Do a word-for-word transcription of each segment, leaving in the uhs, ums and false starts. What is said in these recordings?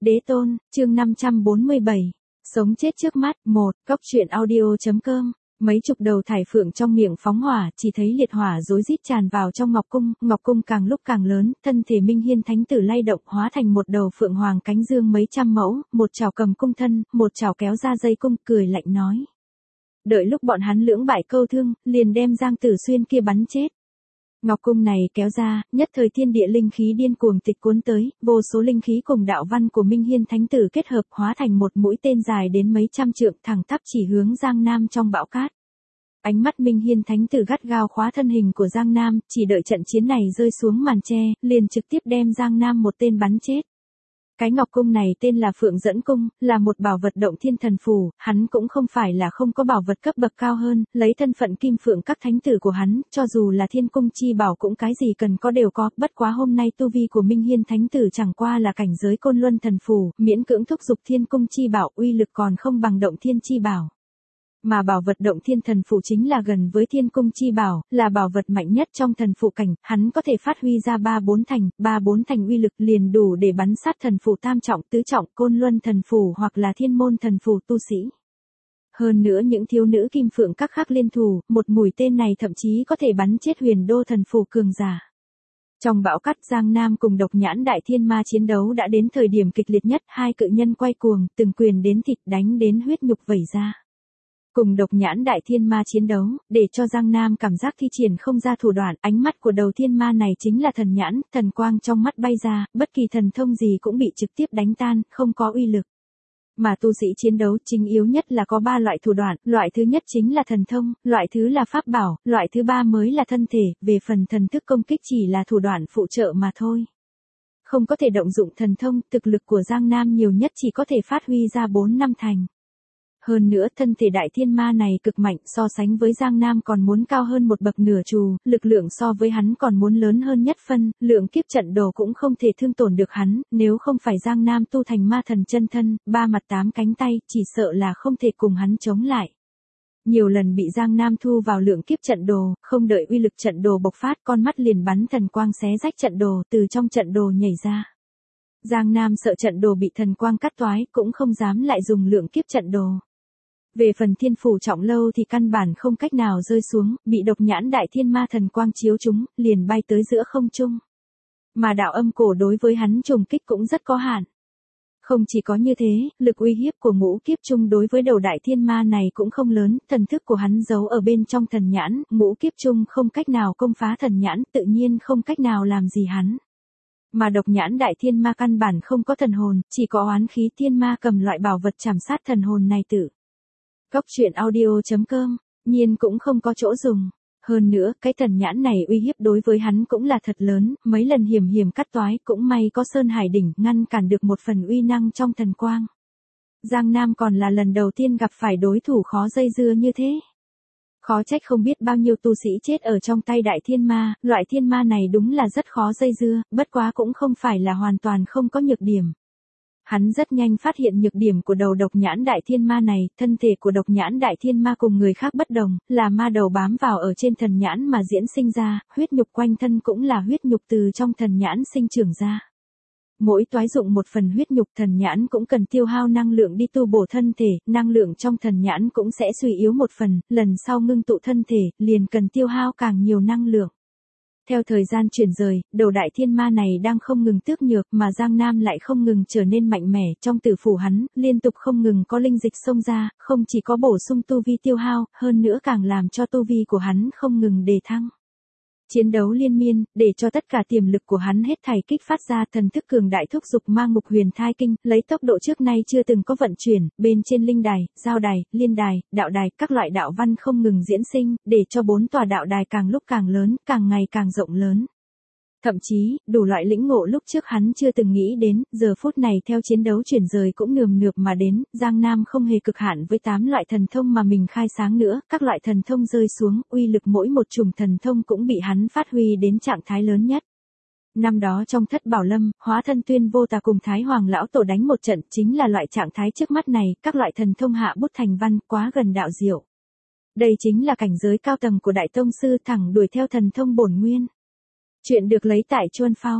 Đế tôn, chương năm trăm bốn mươi bảy. Sống chết trước mắt, một, Cóc truyện audio.com. Mấy chục đầu thải phượng trong miệng phóng hỏa, chỉ thấy liệt hỏa rối rít tràn vào trong ngọc cung, ngọc cung càng lúc càng lớn, thân thể Minh Hiên thánh tử lay động hóa thành một đầu phượng hoàng cánh dương mấy trăm mẫu, một chảo cầm cung thân, một chảo kéo ra dây cung, cười lạnh nói. Đợi lúc bọn hắn lưỡng bại câu thương, liền đem Giang Tử Xuyên kia bắn chết. Ngọc cung này kéo ra, nhất thời thiên địa linh khí điên cuồng tịch cuốn tới, vô số linh khí cùng đạo văn của Minh Hiên thánh tử kết hợp hóa thành một mũi tên dài đến mấy trăm trượng thẳng tắp chỉ hướng Giang Nam trong bão cát. Ánh mắt Minh Hiên thánh tử gắt gao khóa thân hình của Giang Nam, chỉ đợi trận chiến này rơi xuống màn che, liền trực tiếp đem Giang Nam một tên bắn chết. Cái ngọc cung này tên là Phượng Dẫn Cung, là một bảo vật động thiên thần phù, hắn cũng không phải là không có bảo vật cấp bậc cao hơn, lấy thân phận kim phượng các thánh tử của hắn, cho dù là thiên cung chi bảo cũng cái gì cần có đều có, bất quá hôm nay tu vi của Minh Hiên thánh tử chẳng qua là cảnh giới côn luân thần phù, miễn cưỡng thúc dục thiên cung chi bảo uy lực còn không bằng động thiên chi bảo. Mà bảo vật động thiên thần phù chính là gần với thiên cung chi bảo, là bảo vật mạnh nhất trong thần phù cảnh, hắn có thể phát huy ra ba bốn thành, ba bốn thành uy lực liền đủ để bắn sát thần phù tam trọng, tứ trọng, côn luân thần phù hoặc là thiên môn thần phù tu sĩ. Hơn nữa những thiếu nữ kim phượng các khác liên thủ, một mũi tên này thậm chí có thể bắn chết huyền đô thần phù cường giả. Trong bão cát Giang Nam cùng độc nhãn đại thiên ma chiến đấu đã đến thời điểm kịch liệt nhất, hai cự nhân quay cuồng, từng quyền đến thịt đánh đến huyết nhục vẩy ra. Cùng độc nhãn đại thiên ma chiến đấu, để cho Giang Nam cảm giác thi triển không ra thủ đoạn, ánh mắt của đầu thiên ma này chính là thần nhãn, thần quang trong mắt bay ra, bất kỳ thần thông gì cũng bị trực tiếp đánh tan, không có uy lực. Mà tu sĩ chiến đấu chính yếu nhất là có ba loại thủ đoạn, loại thứ nhất chính là thần thông, loại thứ là pháp bảo, loại thứ ba mới là thân thể, về phần thần thức công kích chỉ là thủ đoạn phụ trợ mà thôi. Không có thể động dụng thần thông, thực lực của Giang Nam nhiều nhất chỉ có thể phát huy ra bốn năm thành. Hơn nữa thân thể đại thiên ma này cực mạnh, so sánh với Giang Nam còn muốn cao hơn một bậc nửa trù, lực lượng so với hắn còn muốn lớn hơn nhất phân, lượng kiếp trận đồ cũng không thể thương tổn được hắn, nếu không phải Giang Nam tu thành ma thần chân thân, ba mặt tám cánh tay, chỉ sợ là không thể cùng hắn chống lại. Nhiều lần bị Giang Nam thu vào lượng kiếp trận đồ, không đợi uy lực trận đồ bộc phát, con mắt liền bắn thần quang xé rách trận đồ, từ trong trận đồ nhảy ra. Giang Nam sợ trận đồ bị thần quang cắt toái, cũng không dám lại dùng lượng kiếp trận đồ. Về phần thiên phủ trọng lâu thì căn bản không cách nào rơi xuống, bị độc nhãn đại thiên ma thần quang chiếu chúng, liền bay tới giữa không trung. Mà đạo âm cổ đối với hắn trùng kích cũng rất có hạn. Không chỉ có như thế, lực uy hiếp của ngũ kiếp trung đối với đầu đại thiên ma này cũng không lớn, thần thức của hắn giấu ở bên trong thần nhãn, ngũ kiếp trung không cách nào công phá thần nhãn, tự nhiên không cách nào làm gì hắn. Mà độc nhãn đại thiên ma căn bản không có thần hồn, chỉ có oán khí thiên ma cầm loại bảo vật chảm sát thần hồn này tử. Cóc truyện audio.com, nhiên cũng không có chỗ dùng. Hơn nữa, cái thần nhãn này uy hiếp đối với hắn cũng là thật lớn, mấy lần hiểm hiểm cắt toái, cũng may có Sơn Hải đỉnh ngăn cản được một phần uy năng trong thần quang. Giang Nam còn là lần đầu tiên gặp phải đối thủ khó dây dưa như thế. Khó trách không biết bao nhiêu tu sĩ chết ở trong tay đại thiên ma, loại thiên ma này đúng là rất khó dây dưa, bất quá cũng không phải là hoàn toàn không có nhược điểm. Hắn rất nhanh phát hiện nhược điểm của đầu độc nhãn đại thiên ma này, thân thể của độc nhãn đại thiên ma cùng người khác bất đồng, là ma đầu bám vào ở trên thần nhãn mà diễn sinh ra, huyết nhục quanh thân cũng là huyết nhục từ trong thần nhãn sinh trưởng ra. Mỗi toái dụng một phần huyết nhục thần nhãn cũng cần tiêu hao năng lượng đi tu bổ thân thể, năng lượng trong thần nhãn cũng sẽ suy yếu một phần, lần sau ngưng tụ thân thể, liền cần tiêu hao càng nhiều năng lượng. Theo thời gian chuyển rời, đầu đại thiên ma này đang không ngừng tước nhược mà Giang Nam lại không ngừng trở nên mạnh mẽ, trong tử phủ hắn, liên tục không ngừng có linh dịch xông ra, không chỉ có bổ sung tu vi tiêu hao, hơn nữa càng làm cho tu vi của hắn không ngừng đề thăng. Chiến đấu liên miên, để cho tất cả tiềm lực của hắn hết thảy kích phát ra, thần thức cường đại thúc dục ma ngục huyền thai kinh, lấy tốc độ trước nay chưa từng có vận chuyển, bên trên linh đài, giao đài, liên đài, đạo đài, các loại đạo văn không ngừng diễn sinh, để cho bốn tòa đạo đài càng lúc càng lớn, càng ngày càng rộng lớn. Thậm chí, đủ loại lĩnh ngộ lúc trước hắn chưa từng nghĩ đến, giờ phút này theo chiến đấu chuyển rời cũng nườm nượp mà đến, Giang Nam không hề cực hạn với tám loại thần thông mà mình khai sáng nữa, các loại thần thông rơi xuống, uy lực mỗi một chủng thần thông cũng bị hắn phát huy đến trạng thái lớn nhất. Năm đó trong Thất Bảo Lâm, hóa thân Tuyên Vô Tà cùng Thái Hoàng lão tổ đánh một trận, chính là loại trạng thái trước mắt này, các loại thần thông hạ bút thành văn, quá gần đạo diệu. Đây chính là cảnh giới cao tầng của đại tông sư, thẳng đuổi theo thần thông bổn nguyên. Chuyện được lấy tại Chuan Phao.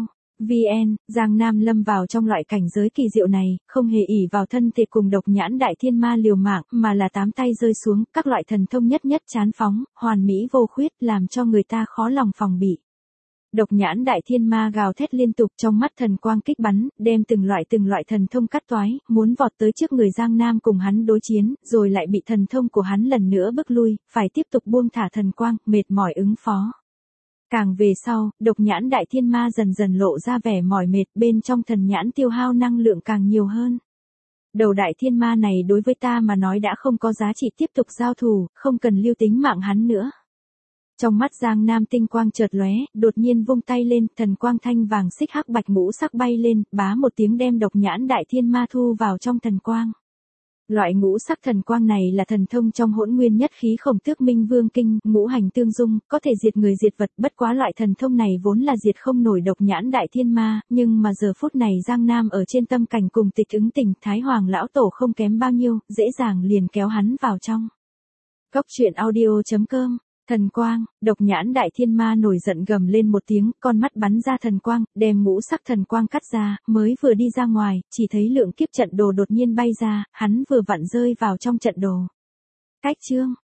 vn, Giang Nam lâm vào trong loại cảnh giới kỳ diệu này, không hề ỷ vào thân thể cùng độc nhãn đại thiên ma liều mạng, mà là tám tay rơi xuống, các loại thần thông nhất nhất chán phóng, hoàn mỹ vô khuyết, làm cho người ta khó lòng phòng bị. Độc nhãn đại thiên ma gào thét liên tục, trong mắt thần quang kích bắn, đem từng loại từng loại thần thông cắt toái, muốn vọt tới trước người Giang Nam cùng hắn đối chiến, rồi lại bị thần thông của hắn lần nữa bức lui, phải tiếp tục buông thả thần quang, mệt mỏi ứng phó. Càng về sau, độc nhãn đại thiên ma dần dần lộ ra vẻ mỏi mệt, bên trong thần nhãn tiêu hao năng lượng càng nhiều hơn. Đầu đại thiên ma này đối với ta mà nói đã không có giá trị tiếp tục giao thủ, không cần lưu tính mạng hắn nữa. Trong mắt Giang Nam tinh quang chợt lóe, đột nhiên vung tay lên, thần quang thanh vàng xích hắc bạch ngũ sắc bay lên, bá một tiếng đem độc nhãn đại thiên ma thu vào trong thần quang. Loại ngũ sắc thần quang này là thần thông trong hỗn nguyên nhất khí Khổng Tước Minh Vương Kinh, ngũ hành tương dung, có thể diệt người diệt vật, bất quá loại thần thông này vốn là diệt không nổi độc nhãn đại thiên ma, nhưng mà giờ phút này Giang Nam ở trên tâm cảnh cùng tịch ứng tình, Thái Hoàng lão tổ không kém bao nhiêu, dễ dàng liền kéo hắn vào trong. Góc truyện audio chấm com. Thần quang, độc nhãn đại thiên ma nổi giận gầm lên một tiếng, con mắt bắn ra thần quang, đem ngũ sắc thần quang cắt ra, mới vừa đi ra ngoài, chỉ thấy lượng kiếp trận đồ đột nhiên bay ra, hắn vừa vặn rơi vào trong trận đồ. Cách chương